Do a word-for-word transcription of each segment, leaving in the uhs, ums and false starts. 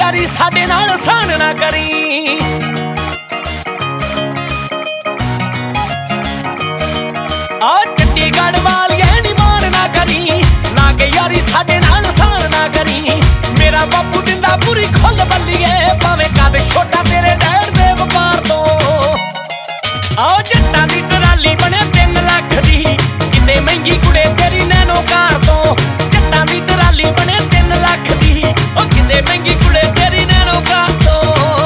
ਯਾਰੀ ਸਾਡੇ ਨਾਲ ਸਾਨ ਨਾ ਕਰੀ। ਆ ਚੰਡੀਗੜ੍ਹ ਵਾਲੀਏ ਨੀ ਮਾਨ ਨਾ ਕਰੀ, ਲਾਗੇ ਯਾਰੀ ਸਾਡੇ ਨਾਲ ਸਾਨ ਨਾ ਕਰੀ। ਮੇਰਾ ਬਾਪੂ ਦਿੰਦਾ ਪੂਰੀ ਖੁੱਲ ਬੱਲੀਏ, ਭਾਵੇਂ ਕੱਦ ਛੋਟਾ ਤੇਰੇ ਡੈਡ ਦੇ ਵਪਾਰ ਤੋਂ। ਆਓ ਜੱਟਾਂ ਦੀ ਟਰਾਲੀ ਬਣੇ ਤਿੰਨ ਲੱਖ ਦੀ, ਕਿਤੇ ਮਹਿੰਗੀ ਕੁੜੇ ਤੇਰੀ ਨੈਨੋ ਕਾਰ ਤੋਂ। ਜੱਟਾਂ ਦੀ ਟਰਾਲੀ ਬਣੇ ਤਿੰਨ ਲੱਖ ਦੀ, ਉਹ ਕਿਤੇ ਮਹਿੰਗੀ ਕੁੜੇ ਤੇਰੀ ਨੈਨੋ ਕਾਰ ਤੋਂ।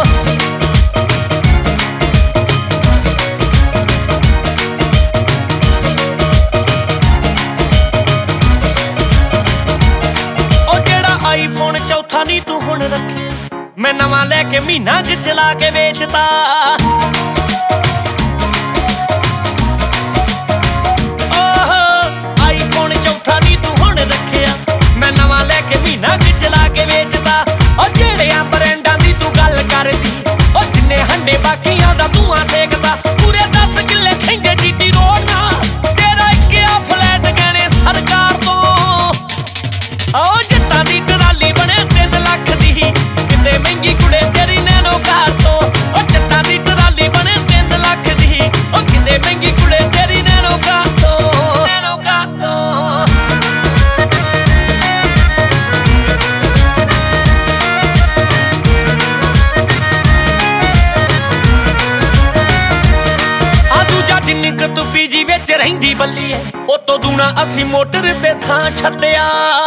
ਉਹ ਜਿਹੜਾ ਆਈਫੋਨ ਚੌਥਾ ਨੀ ਤੂੰ ਹੁਣ ਰੱਖਿਆ, ਮੈਂ ਨਵਾਂ ਲੈ ਕੇ ਮਹੀਨਾ ਕੁ ਚਲਾ ਕੇ ਵੇਚਤਾ। ਮਹੀਨਾ ਕਿ ਚਲਾ ਕੇ ਵੇਚਦਾ। ਉਹ ਜਿਹੜਿਆਂ ਬਰੈਂਡਾਂ ਦੀ ਤੂੰ ਗੱਲ ਕਰਦੀ, ਉਹ ਜਿੰਨੇ ਹੰਡੇ ਬਾਕੀਆਂ ਦਾ ਧੂਆਂ ਸੇਕਦਾ। ਪੂਰੇ ਦਸ ਕਿੱਲੇ ਖੈਂਦੇ ਜੀਟੀ ਰੋਡ ਨਾ, ਤੇਰਾ ਇੱਕ ਆ ਫਲੈਟ ਗਹਿਣੇ ਸਰਕਾਰ ਤੋਂ। ਆਓ ਜੱਟਾਂ ਦੀ ਟਰਾਲੀ ਬਣੇ ਤਿੰਨ ਲੱਖ ਦੀ, ਕਿਤੇ ਮਹਿੰਗੀ ਕੁੜੇ ਤੇਰੀ ਨੈਨੋ ਕਾਰ ਤੋਂ। ਉਹ ਜੱਟਾਂ ਦੀ ਟਰਾਲੀ ਬਣੇ ਤਿੰਨ ਲੱਖ ਦੀ, ਉਹ ਕਿਤੇ ਮਹਿੰਗੀ ਕੁੜੇ ਤੇਰੀ ਨੈਨੋ ਕਾਰ ਤੋਂ। ਨੈਨੋ ਕਾਰ ਤੋਂ ਜਿੰਨੀ ਕੁ ਤੂੰ ਪੀਜੀ ਵਿੱਚ ਰਹਿੰਦੀ ਬੱਲੀਏ, ਉਹ ਤੋਂ ਦੂਣਾ ਅਸੀਂ ਮੋਟਰ ਤੇ ਥਾਂ ਛੱਡਿਆ।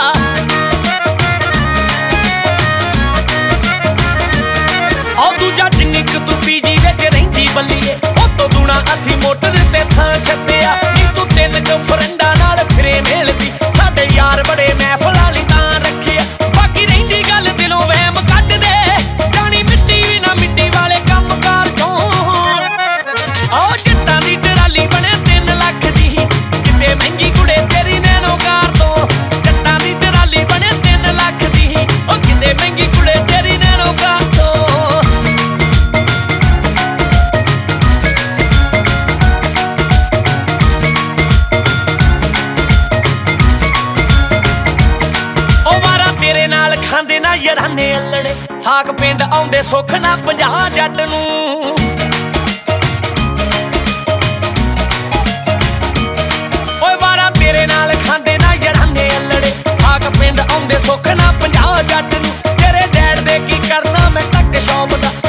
ਉਹ ਦੂਜਾ ਜਿੰਨੀ ਕੁ ਤੂੰ ਪੀਜੀ ਵਿੱਚ ਰਹਿੰਦੀ ਬੱਲੀਏ, ਉਹ ਤੋਂ ਦੂਣਾ ਅਸੀਂ ਮੋਟਰ ਤੇ ਥਾਂ ਛੱਡਿਆ। ਨੀ ਤੂੰ ਤਿੰਨ ਕੁ ਫਰੈਂਡਾਂ ਨਾਲ ਫਿਰੇ ਮੇਲਦੀ, ਸਾਡੇ ਯਾਰ ਬੜੇ ਮਹਿਫਲਾਂ ਲਈ ਤਾਂ ਰੱਖਿਆ। ਬਾਕੀ ਰਹਿੰਦੀ ਗੱਲ ਦਿਲੋਂ ਵਹਿਮ ਕੱਢ ਦੇ, ਜਾਣੀ ਮਿੱਟੀ ਵੀ ਨਾ ਮਿੱਟੀ ਵਾਲੇ ਕੰਮ ਕਾਰ ਚੋਂ। ਆਓ ਜੱਟਾਂ ਦੀ ਟਰਾਲੀ ਬਣੇ ਤਿੰਨ ਲੱਖ ਦੀ, ਕਿਤੇ ਮਹਿੰਗੀ ਕੁੜੇ ਤੇਰੀ ਨੈਨੋ ਕਾਰ ਤੋਂ। ਜੱਟਾਂ ਦੀ ਟਰਾਲੀ ਬਣੇ ਤਿੰਨ ਲੱਖ ਦੀ, ਉਹ ਕਿਤੇ ਮਹਿੰਗੀ ਕੁੜੇ ਤੇਰੀ ਨੈਨੋ ਕਾਰ ਤੋਂ। ਉਹ ਵਾਰਾ ਤੇਰੇ ਨਾਲ ਖਾਂਦੇ ਨਾ ਯਾਰਾਨੇ ਅਲੜੇ, ਸਾਕ ਪਿੰਡ ਆਉਂਦੇ ਸੁੱਖ ਨਾ ਪੰਜਾਹ ਜੱਟ ਨੂੰ। ਤੇਰੇ ਨਾਲ ਖਾਂਦੇ ਨਾ ਯਾਰਾਨੇ ਅਲੜੇ, ਸਾਕ ਪਿੰਡ ਆਉਂਦੇ ਸੁੱਖ ਨਾ ਪੰਜਾਹ ਜੱਟ ਨੂੰ। ਤੇਰੇ ਡੈਡ ਦੇ ਕੀ ਕਰਨਾ ਮੈਂ ਤੱਕ ਸ਼ੌਪ ਦਾ,